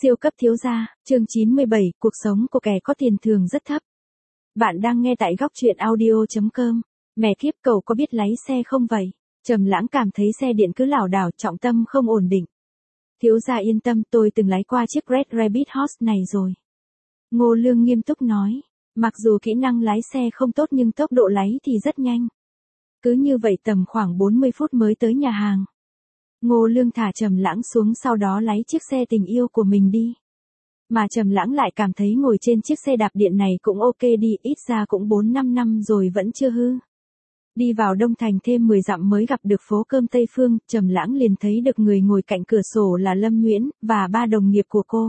Siêu cấp thiếu gia, chương 97, cuộc sống của kẻ có tiền thường rất thấp. Bạn đang nghe tại góc truyện audio.com. Mẹ kiếp, cậu có biết lái xe không vậy? Trầm Lãng cảm thấy xe điện cứ lảo đảo, trọng tâm không ổn định. Thiếu gia yên tâm, tôi từng lái qua chiếc Red Rabbit Horse này rồi. Ngô Lương nghiêm túc nói, mặc dù kỹ năng lái xe không tốt nhưng tốc độ lái thì rất nhanh. Cứ như vậy tầm khoảng 40 phút mới tới nhà hàng. Ngô Lương thả Trầm Lãng xuống, sau đó lái chiếc xe tình yêu của mình đi. Mà Trầm Lãng lại cảm thấy ngồi trên chiếc xe đạp điện này cũng ok đi, ít ra cũng 4-5 năm rồi vẫn chưa hư. Đi vào Đông Thành thêm 10 dặm mới gặp được phố cơm Tây Phương, Trầm Lãng liền thấy được người ngồi cạnh cửa sổ là Lâm Nguyễn, và ba đồng nghiệp của cô.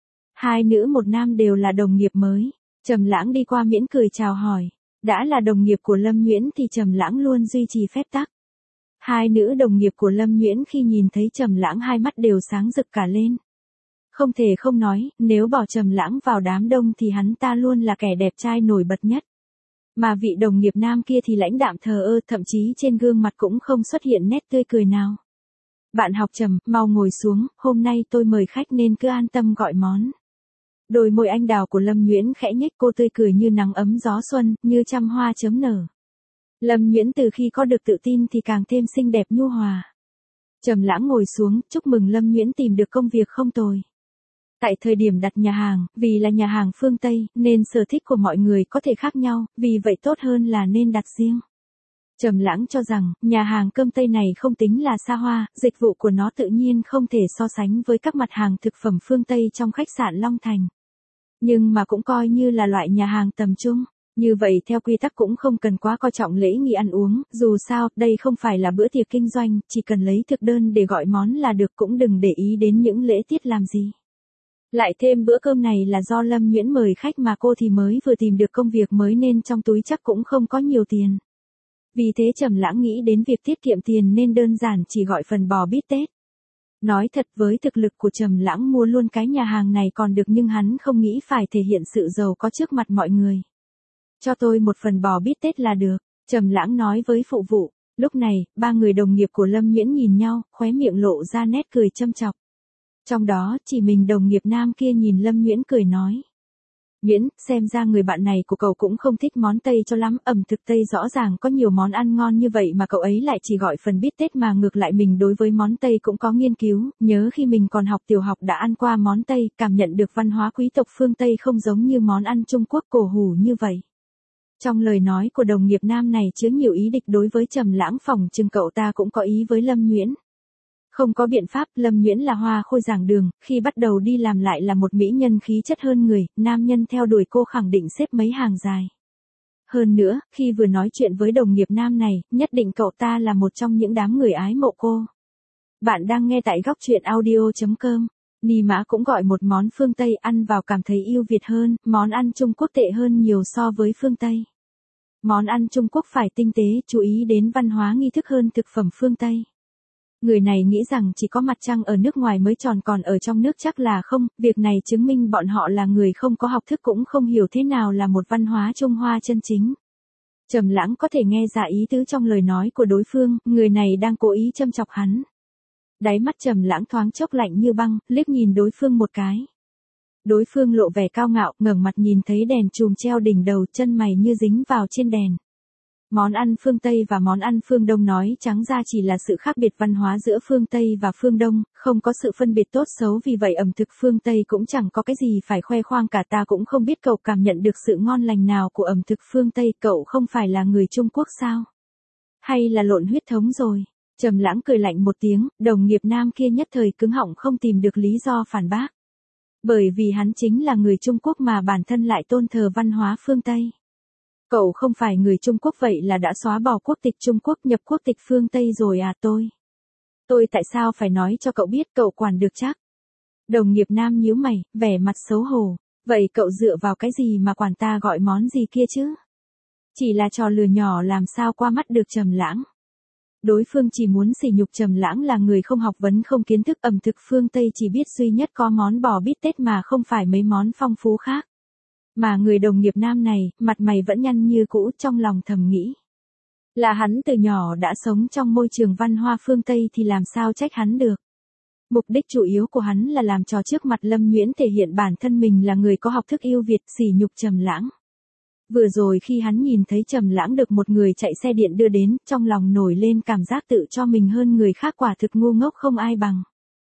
Hai nữ một nam đều là đồng nghiệp mới. Trầm Lãng đi qua mỉm cười chào hỏi. Đã là đồng nghiệp của Lâm Nguyễn thì Trầm Lãng luôn duy trì phép tắc. Hai nữ đồng nghiệp của Lâm Nguyễn khi nhìn thấy Trầm Lãng hai mắt đều sáng rực cả lên. Không thể không nói, nếu bỏ Trầm Lãng vào đám đông thì hắn ta luôn là kẻ đẹp trai nổi bật nhất. Mà vị đồng nghiệp nam kia thì lãnh đạm thờ ơ, thậm chí trên gương mặt cũng không xuất hiện nét tươi cười nào. Bạn học Trầm, mau ngồi xuống, hôm nay tôi mời khách nên cứ an tâm gọi món. Đôi môi anh đào của Lâm Nguyễn khẽ nhếch, cô tươi cười như nắng ấm gió xuân, như trăm hoa chớm nở. Lâm Nguyễn từ khi có được tự tin thì càng thêm xinh đẹp nhu hòa. Trầm Lãng ngồi xuống, chúc mừng Lâm Nguyễn tìm được công việc không tồi. Tại thời điểm đặt nhà hàng, vì là nhà hàng phương Tây, nên sở thích của mọi người có thể khác nhau, vì vậy tốt hơn là nên đặt riêng. Trầm Lãng cho rằng, nhà hàng cơm Tây này không tính là xa hoa, dịch vụ của nó tự nhiên không thể so sánh với các mặt hàng thực phẩm phương Tây trong khách sạn Long Thành. Nhưng mà cũng coi như là loại nhà hàng tầm trung. Như vậy theo quy tắc cũng không cần quá coi trọng lễ nghi ăn uống, dù sao, đây không phải là bữa tiệc kinh doanh, chỉ cần lấy thực đơn để gọi món là được, cũng đừng để ý đến những lễ tiết làm gì. Lại thêm bữa cơm này là do Lâm Nguyễn mời khách mà cô thì mới vừa tìm được công việc mới nên trong túi chắc cũng không có nhiều tiền. Vì thế Trầm Lãng nghĩ đến việc tiết kiệm tiền nên đơn giản chỉ gọi phần bò bít tết. Nói thật, với thực lực của Trầm Lãng mua luôn cái nhà hàng này còn được, nhưng hắn không nghĩ phải thể hiện sự giàu có trước mặt mọi người. Cho tôi một phần bò bít tết là được, Trầm Lãng nói với phụ vụ. Lúc này, ba người đồng nghiệp của Lâm Nguyễn nhìn nhau, khóe miệng lộ ra nét cười châm chọc. Trong đó, chỉ mình đồng nghiệp nam kia nhìn Lâm Nguyễn cười nói. Nguyễn, xem ra người bạn này của cậu cũng không thích món Tây cho lắm, ẩm thực Tây rõ ràng có nhiều món ăn ngon như vậy mà cậu ấy lại chỉ gọi phần bít tết, mà ngược lại mình đối với món Tây cũng có nghiên cứu, nhớ khi mình còn học tiểu học đã ăn qua món Tây, cảm nhận được văn hóa quý tộc phương Tây không giống như món ăn Trung Quốc cổ hủ như vậy. Trong lời nói của đồng nghiệp nam này chứa nhiều ý địch đối với Trầm Lãng, phỏng chừng cậu ta cũng có ý với Lâm Nguyễn. Không có biện pháp, Lâm Nguyễn là hoa khôi giảng đường, khi bắt đầu đi làm lại là một mỹ nhân khí chất hơn người, nam nhân theo đuổi cô khẳng định xếp mấy hàng dài. Hơn nữa, khi vừa nói chuyện với đồng nghiệp nam này, nhất định cậu ta là một trong những đám người ái mộ cô. Bạn đang nghe tại góc truyện audio.com. Ni Mã cũng gọi một món phương Tây, ăn vào cảm thấy yêu Việt hơn, món ăn Trung Quốc tệ hơn nhiều so với phương Tây. Món ăn Trung Quốc phải tinh tế, chú ý đến văn hóa nghi thức hơn thực phẩm phương Tây. Người này nghĩ rằng chỉ có mặt trăng ở nước ngoài mới tròn, còn ở trong nước chắc là không, việc này chứng minh bọn họ là người không có học thức, cũng không hiểu thế nào là một văn hóa Trung Hoa chân chính. Trầm Lãng có thể nghe ra ý tứ trong lời nói của đối phương, người này đang cố ý châm chọc hắn. Đáy mắt Trầm Lãng thoáng chốc lạnh như băng, liếc nhìn đối phương một cái. Đối phương lộ vẻ cao ngạo, ngẩng mặt nhìn thấy đèn chùm treo đỉnh đầu, chân mày như dính vào trên đèn. Món ăn phương Tây và món ăn phương Đông nói trắng ra chỉ là sự khác biệt văn hóa giữa phương Tây và phương Đông, không có sự phân biệt tốt xấu, vì vậy ẩm thực phương Tây cũng chẳng có cái gì phải khoe khoang cả. Ta cũng không biết cậu cảm nhận được sự ngon lành nào của ẩm thực phương Tây, cậu không phải là người Trung Quốc sao? Hay là lộn huyết thống rồi? Trầm Lãng cười lạnh một tiếng, đồng nghiệp nam kia nhất thời cứng họng không tìm được lý do phản bác. Bởi vì hắn chính là người Trung Quốc mà bản thân lại tôn thờ văn hóa phương Tây. Cậu không phải người Trung Quốc vậy là đã xóa bỏ quốc tịch Trung Quốc, nhập quốc tịch phương Tây rồi à? Tôi tại sao phải nói cho cậu biết, cậu quản được chắc? Đồng nghiệp nam nhíu mày, vẻ mặt xấu hổ. Vậy cậu dựa vào cái gì mà quản ta gọi món gì kia chứ? Chỉ là trò lừa nhỏ làm sao qua mắt được Trầm Lãng. Đối phương chỉ muốn sỉ nhục Trầm Lãng là người không học vấn không kiến thức, ẩm thực phương Tây chỉ biết duy nhất có món bò bít tết mà không phải mấy món phong phú khác. Mà người đồng nghiệp nam này, mặt mày vẫn nhăn như cũ, trong lòng thầm nghĩ. Là hắn từ nhỏ đã sống trong môi trường văn hóa phương Tây thì làm sao trách hắn được. Mục đích chủ yếu của hắn là làm trò trước mặt Lâm Nguyễn thể hiện bản thân mình là người có học thức ưu việt, sỉ nhục Trầm Lãng. Vừa rồi khi hắn nhìn thấy Trầm Lãng được một người chạy xe điện đưa đến, trong lòng nổi lên cảm giác tự cho mình hơn người khác quả thực ngu ngốc không ai bằng.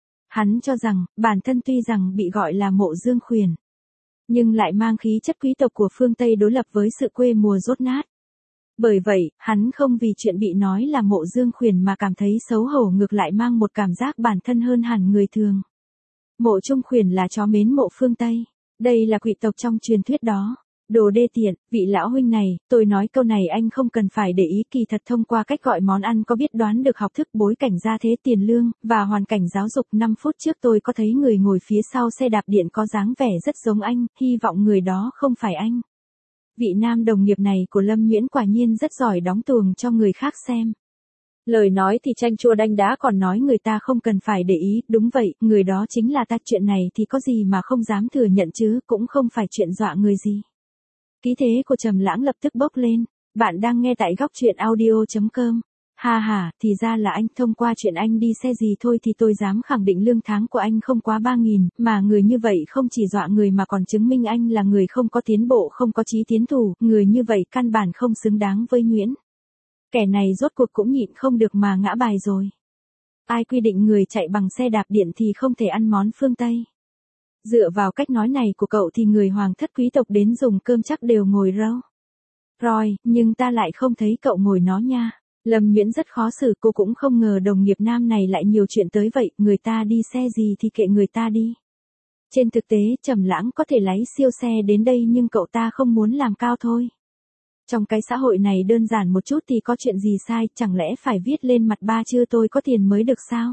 Hắn cho rằng, bản thân tuy rằng bị gọi là Mộ Dương Khuyển, nhưng lại mang khí chất quý tộc của phương Tây đối lập với sự quê mùa dốt nát. Bởi vậy, hắn không vì chuyện bị nói là Mộ Dương Khuyển mà cảm thấy xấu hổ, ngược lại mang một cảm giác bản thân hơn hẳn người thường. Mộ Trung Khuyển là chó mến mộ phương Tây. Đây là quỷ tộc trong truyền thuyết đó. Đồ đê tiện, vị lão huynh này, tôi nói câu này anh không cần phải để ý, kỳ thật thông qua cách gọi món ăn có biết đoán được học thức, bối cảnh gia thế, tiền lương, và hoàn cảnh giáo dục. 5 phút trước tôi có thấy người ngồi phía sau xe đạp điện có dáng vẻ rất giống anh, hy vọng người đó không phải anh. Vị nam đồng nghiệp này của Lâm Nguyễn quả nhiên rất giỏi đóng tuồng cho người khác xem. Lời nói thì chanh chua đanh đá, còn nói người ta không cần phải để ý, đúng vậy, người đó chính là ta, chuyện này thì có gì mà không dám thừa nhận chứ, cũng không phải chuyện dọa người gì. Khí thế của Trầm Lãng lập tức bốc lên. Bạn đang nghe tại góc truyện audio.com. Ha ha, thì ra là anh, thông qua chuyện anh đi xe gì thôi thì tôi dám khẳng định lương tháng của anh không quá 3.000, mà người như vậy không chỉ dọa người mà còn chứng minh anh là người không có tiến bộ, không có chí tiến thủ, người như vậy căn bản không xứng đáng với Nguyễn. Kẻ này rốt cuộc cũng nhịn không được mà ngã bài rồi. Ai quy định người chạy bằng xe đạp điện thì không thể ăn món phương Tây? Dựa vào cách nói này của cậu thì người hoàng thất quý tộc đến dùng cơm chắc đều ngồi râu. Rồi, nhưng ta lại không thấy cậu ngồi nó nha. Lâm Nguyễn rất khó xử, cô cũng không ngờ đồng nghiệp nam này lại nhiều chuyện tới vậy, người ta đi xe gì thì kệ người ta đi. Trên thực tế, Trầm Lãng có thể lái siêu xe đến đây nhưng cậu ta không muốn làm cao thôi. Trong cái xã hội này đơn giản một chút thì có chuyện gì sai, chẳng lẽ phải viết lên mặt ba chữ tôi có tiền mới được sao?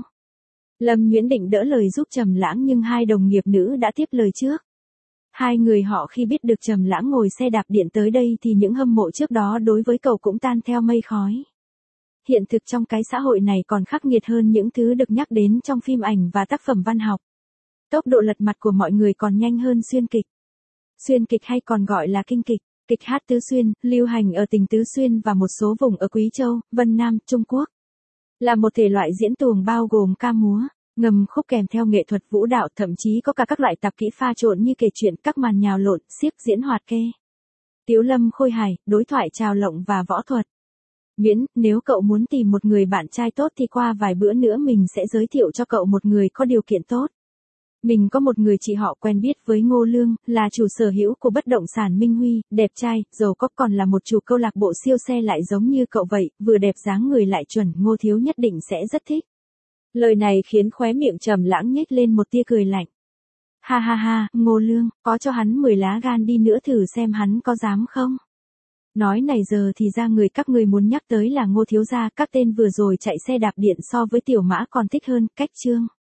Lâm Nguyễn định đỡ lời giúp Trầm Lãng nhưng hai đồng nghiệp nữ đã tiếp lời trước. Hai người họ khi biết được Trầm Lãng ngồi xe đạp điện tới đây thì những hâm mộ trước đó đối với cậu cũng tan theo mây khói. Hiện thực trong cái xã hội này còn khắc nghiệt hơn những thứ được nhắc đến trong phim ảnh và tác phẩm văn học. Tốc độ lật mặt của mọi người còn nhanh hơn xuyên kịch. Xuyên kịch hay còn gọi là kinh kịch, kịch hát tứ xuyên, lưu hành ở tỉnh Tứ Xuyên và một số vùng ở Quý Châu, Vân Nam, Trung Quốc. Là một thể loại diễn tuồng bao gồm ca múa, ngâm khúc kèm theo nghệ thuật vũ đạo, thậm chí có cả các loại tạp kỹ pha trộn như kể chuyện, các màn nhào lộn, xiếc, diễn hoạt kê, tiếu lâm khôi hài, đối thoại trào lộng và võ thuật. Nguyễn, nếu cậu muốn tìm một người bạn trai tốt thì qua vài bữa nữa mình sẽ giới thiệu cho cậu một người có điều kiện tốt. Mình có một người chị họ quen biết với Ngô Lương, là chủ sở hữu của bất động sản Minh Huy, đẹp trai, giàu có, còn là một chủ câu lạc bộ siêu xe lại giống như cậu vậy, vừa đẹp dáng người lại chuẩn, Ngô thiếu nhất định sẽ rất thích. Lời này khiến khóe miệng Trầm Lãng nhếch lên một tia cười lạnh. Ha ha ha, Ngô Lương, có cho hắn 10 lá gan đi nữa thử xem hắn có dám không? Nói này giờ thì ra người các ngươi muốn nhắc tới là Ngô thiếu gia, các tên vừa rồi chạy xe đạp điện so với tiểu mã còn thích hơn, cách chương.